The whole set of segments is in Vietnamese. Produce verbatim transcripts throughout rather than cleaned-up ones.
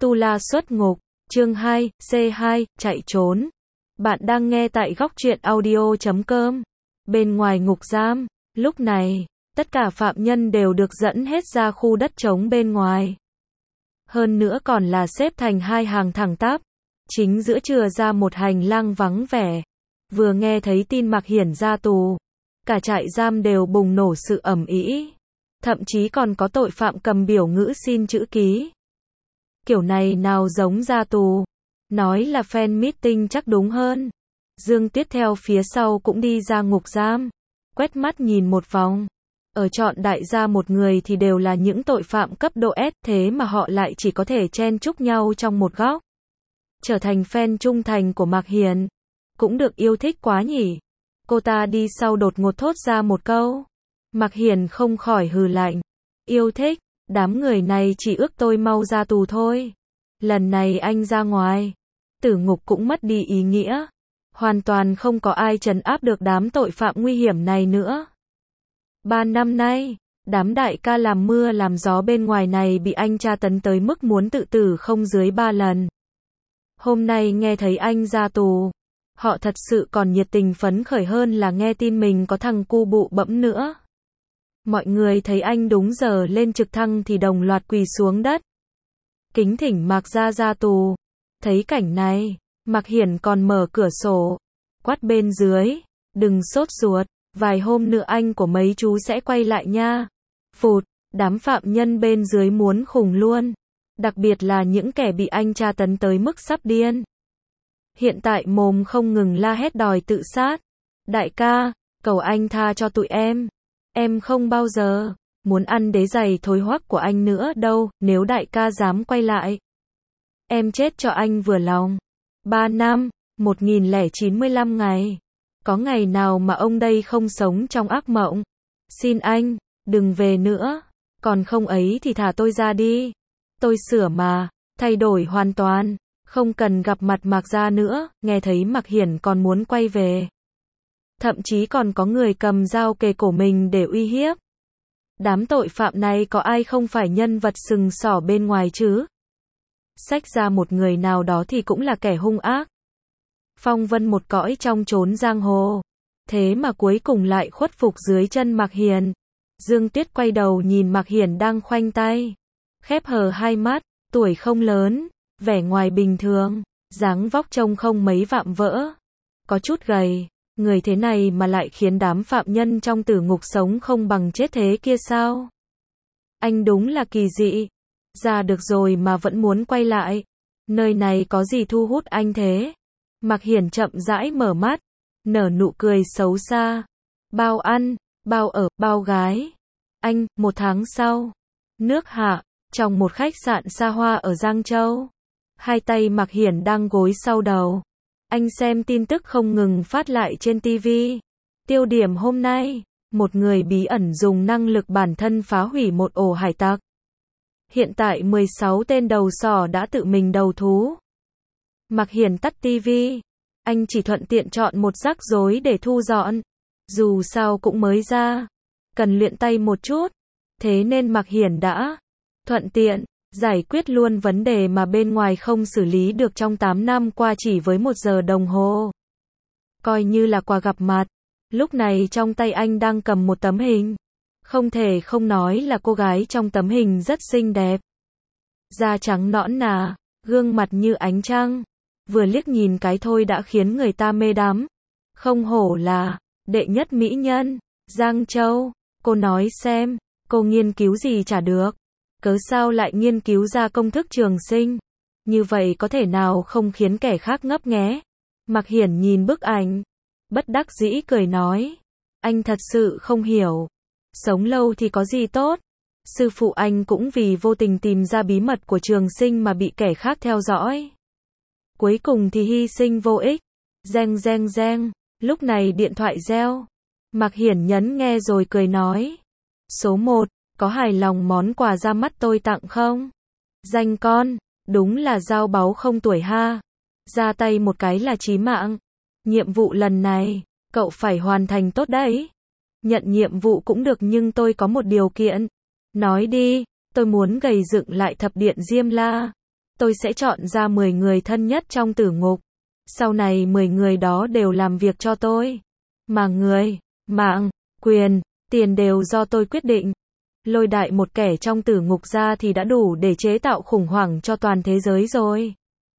Tu La xuất ngục, chương hai, C hai, chạy trốn. Bạn đang nghe tại góc truyện audio chấm com. Bên ngoài ngục giam, lúc này, tất cả phạm nhân đều được dẫn hết ra khu đất trống bên ngoài. Hơn nữa còn là xếp thành hai hàng thẳng tắp. Chính giữa chừa ra một hành lang vắng vẻ. Vừa nghe thấy tin Mạc Hiển ra tù, cả trại giam đều bùng nổ sự ầm ĩ. Thậm chí còn có tội phạm cầm biểu ngữ xin chữ ký. Kiểu này nào giống ra tù. Nói là fan meeting chắc đúng hơn. Dương Tuyết theo phía sau cũng đi ra ngục giam. Quét mắt nhìn một vòng. Ở trọn đại gia một người thì đều là những tội phạm cấp độ S, thế mà họ lại chỉ có thể chen chúc nhau trong một góc. Trở thành fan trung thành của Mạc Hiển. Cũng được yêu thích quá nhỉ. Cô ta đi sau đột ngột thốt ra một câu. Mạc Hiển không khỏi hừ lạnh. Yêu thích, đám người này chỉ ước tôi mau ra tù thôi. Lần này anh ra ngoài, tử ngục cũng mất đi ý nghĩa. Hoàn toàn không có ai trấn áp được đám tội phạm nguy hiểm này nữa. Ba năm nay, đám đại ca làm mưa làm gió bên ngoài này bị anh tra tấn tới mức muốn tự tử không dưới ba lần. Hôm nay nghe thấy anh ra tù, họ thật sự còn nhiệt tình phấn khởi hơn là nghe tin mình có thằng cu bụ bẫm nữa. Mọi người thấy anh đúng giờ lên trực thăng thì đồng loạt quỳ xuống đất. Kính thỉnh Mạc gia ra tù. Thấy cảnh này, Mạc Hiển còn mở cửa sổ, quát bên dưới, đừng sốt ruột, vài hôm nữa anh của mấy chú sẽ quay lại nha. Phụt, đám phạm nhân bên dưới muốn khùng luôn. Đặc biệt là những kẻ bị anh tra tấn tới mức sắp điên. Hiện tại mồm không ngừng la hét đòi tự sát. Đại ca, cầu anh tha cho tụi em. Em không bao giờ muốn ăn đế giày thối hoắc của anh nữa đâu, nếu đại ca dám quay lại. Em chết cho anh vừa lòng. Ba năm, một nghìn lẻ chín mươi lăm ngày. Có ngày nào mà ông đây không sống trong ác mộng. Xin anh, đừng về nữa. Còn không ấy thì thả tôi ra đi. Tôi sửa mà, thay đổi hoàn toàn. Không cần gặp mặt Mạc gia nữa, nghe thấy Mạc Hiển còn muốn quay về. Thậm chí còn có người cầm dao kề cổ mình để uy hiếp. Đám tội phạm này có ai không phải nhân vật sừng sỏ bên ngoài chứ? Xách ra một người nào đó thì cũng là kẻ hung ác. Phong vân một cõi trong chốn giang hồ. Thế mà cuối cùng lại khuất phục dưới chân Mạc Hiển. Dương Tuyết quay đầu nhìn Mạc Hiển đang khoanh tay. Khép hờ hai mắt, tuổi không lớn, vẻ ngoài bình thường, dáng vóc trông không mấy vạm vỡ. Có chút gầy. Người thế này mà lại khiến đám phạm nhân trong tử ngục sống không bằng chết thế kia sao? Anh đúng là kỳ dị. Ra được rồi mà vẫn muốn quay lại. Nơi này có gì thu hút anh thế? Mạc Hiển chậm rãi mở mắt, nở nụ cười xấu xa. Bao ăn, bao ở, bao gái. Anh, một tháng sau, nước Hạ, trong một khách sạn xa hoa ở Giang Châu. Hai tay Mạc Hiển đang gối sau đầu. Anh xem tin tức không ngừng phát lại trên ti vi. Tiêu điểm hôm nay, một người bí ẩn dùng năng lực bản thân phá hủy một ổ hải tặc. Hiện tại mười sáu tên đầu sỏ đã tự mình đầu thú. Mạc Hiển tắt ti vi. Anh chỉ thuận tiện chọn một rắc rối để thu dọn. Dù sao cũng mới ra. Cần luyện tay một chút. Thế nên Mạc Hiển đã thuận tiện giải quyết luôn vấn đề mà bên ngoài không xử lý được trong tám năm qua chỉ với một giờ đồng hồ. Coi như là quà gặp mặt. Lúc này trong tay anh đang cầm một tấm hình. Không thể không nói là cô gái trong tấm hình rất xinh đẹp. Da trắng nõn nà, gương mặt như ánh trăng. Vừa liếc nhìn cái thôi đã khiến người ta mê đắm. Không hổ là đệ nhất mỹ nhân Giang Châu. Cô nói xem, cô nghiên cứu gì chả được. Cớ sao lại nghiên cứu ra công thức trường sinh? Như vậy có thể nào không khiến kẻ khác ngấp nghé? Mạc Hiển nhìn bức ảnh, bất đắc dĩ cười nói. Anh thật sự không hiểu. Sống lâu thì có gì tốt? Sư phụ anh cũng vì vô tình tìm ra bí mật của trường sinh mà bị kẻ khác theo dõi. Cuối cùng thì hy sinh vô ích. Reng reng reng, lúc này điện thoại reo. Mạc Hiển nhấn nghe rồi cười nói. Số một. Có hài lòng món quà ra mắt tôi tặng không? Danh con, đúng là dao báu không tuổi ha. Ra tay một cái là chí mạng. Nhiệm vụ lần này, cậu phải hoàn thành tốt đấy. Nhận nhiệm vụ cũng được nhưng tôi có một điều kiện. Nói đi, tôi muốn gầy dựng lại thập điện Diêm La. tôi sẽ chọn ra mười người thân nhất trong tử ngục. Sau này mười người đó đều làm việc cho tôi. Mà người, mạng, quyền, tiền đều do tôi quyết định. Lôi đại một kẻ trong tử ngục ra thì đã đủ để chế tạo khủng hoảng cho toàn thế giới rồi.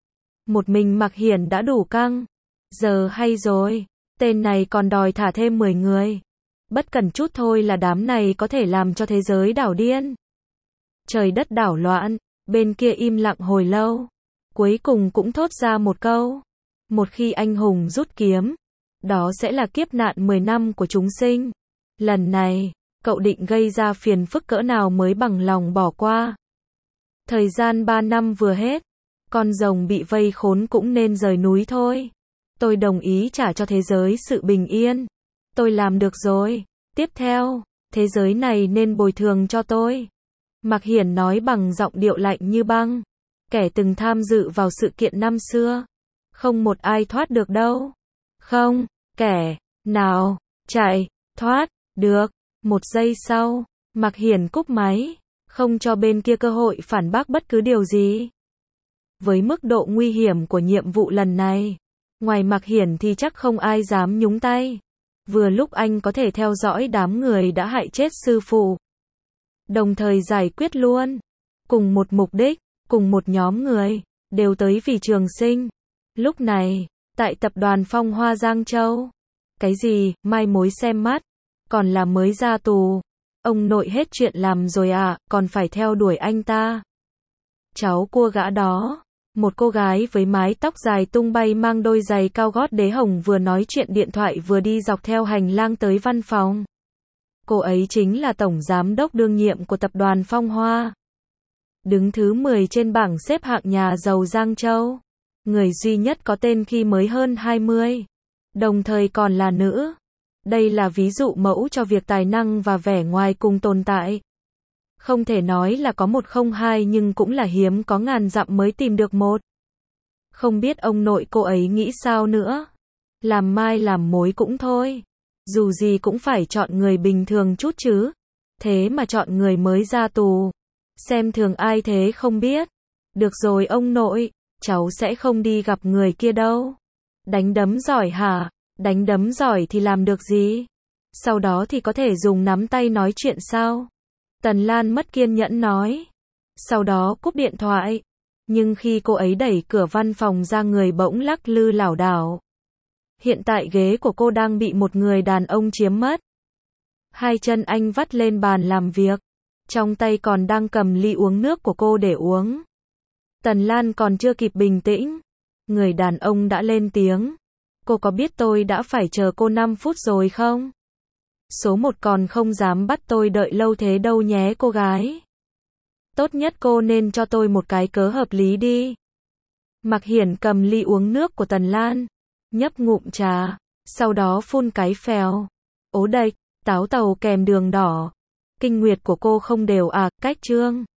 Một mình Mạc Hiển đã đủ căng. Giờ hay rồi, tên này còn đòi thả thêm mười người. Bất cần chút thôi là đám này có thể làm cho thế giới đảo điên. Trời đất đảo loạn, bên kia im lặng hồi lâu. Cuối cùng cũng thốt ra một câu. Một khi anh hùng rút kiếm, đó sẽ là kiếp nạn mười năm của chúng sinh. Lần này, cậu định gây ra phiền phức cỡ nào mới bằng lòng bỏ qua. Thời gian ba năm vừa hết, con rồng bị vây khốn cũng nên rời núi thôi. Tôi đồng ý trả cho thế giới sự bình yên. Tôi làm được rồi. Tiếp theo, thế giới này nên bồi thường cho tôi. Mạc Hiển nói bằng giọng điệu lạnh như băng. Kẻ từng tham dự vào sự kiện năm xưa. Không một ai thoát được đâu. Không, kẻ nào chạy, thoát, được. Một giây sau, Mạc Hiển cúp máy. Không cho bên kia cơ hội phản bác bất cứ điều gì. Với mức độ nguy hiểm của nhiệm vụ lần này, ngoài Mạc Hiển thì chắc không ai dám nhúng tay. Vừa lúc anh có thể theo dõi đám người đã hại chết sư phụ. Đồng thời giải quyết luôn. Cùng một mục đích, cùng một nhóm người, đều tới vì Trường Sinh. Lúc này, tại tập đoàn Phong Hoa Giang Châu. Cái gì, mai mối xem mắt, còn là mới ra tù. Ông nội hết chuyện làm rồi à, còn phải theo đuổi anh ta. Cháu cua gã đó. Một cô gái với mái tóc dài tung bay mang đôi giày cao gót đế hồng vừa nói chuyện điện thoại vừa đi dọc theo hành lang tới văn phòng. Cô ấy chính là tổng giám đốc đương nhiệm của tập đoàn Phong Hoa. Đứng thứ mười trên bảng xếp hạng nhà giàu Giang Châu. Người duy nhất có tên khi mới hơn hai mươi. Đồng thời còn là nữ. Đây là ví dụ mẫu cho việc tài năng và vẻ ngoài cùng tồn tại. Không thể nói là có một không hai nhưng cũng là hiếm có ngàn dặm mới tìm được một. Không biết ông nội cô ấy nghĩ sao nữa. Làm mai làm mối cũng thôi. Dù gì cũng phải chọn người bình thường chút chứ. Thế mà chọn người mới ra tù. Xem thường ai thế không biết. Được rồi ông nội, cháu sẽ không đi gặp người kia đâu. Đánh đấm giỏi hả? Đánh đấm giỏi thì làm được gì? Sau đó thì có thể dùng nắm tay nói chuyện sao? Tần Lan mất kiên nhẫn nói. Sau đó cúp điện thoại. Nhưng khi cô ấy đẩy cửa văn phòng ra người bỗng lắc lư lảo đảo. Hiện tại ghế của cô đang bị một người đàn ông chiếm mất. Hai chân anh vắt lên bàn làm việc. Trong tay còn đang cầm ly uống nước của cô để uống. Tần Lan còn chưa kịp bình tĩnh. Người đàn ông đã lên tiếng. Cô có biết tôi đã phải chờ cô năm phút rồi không? Số một còn không dám bắt tôi đợi lâu thế đâu nhé cô gái. Tốt nhất cô nên cho tôi một cái cớ hợp lý đi. Mạc Hiển cầm ly uống nước của Tần Lan. Nhấp ngụm trà. Sau đó phun cái phèo. Ố đệch, táo tàu kèm đường đỏ. Kinh nguyệt của cô không đều à, cách chương.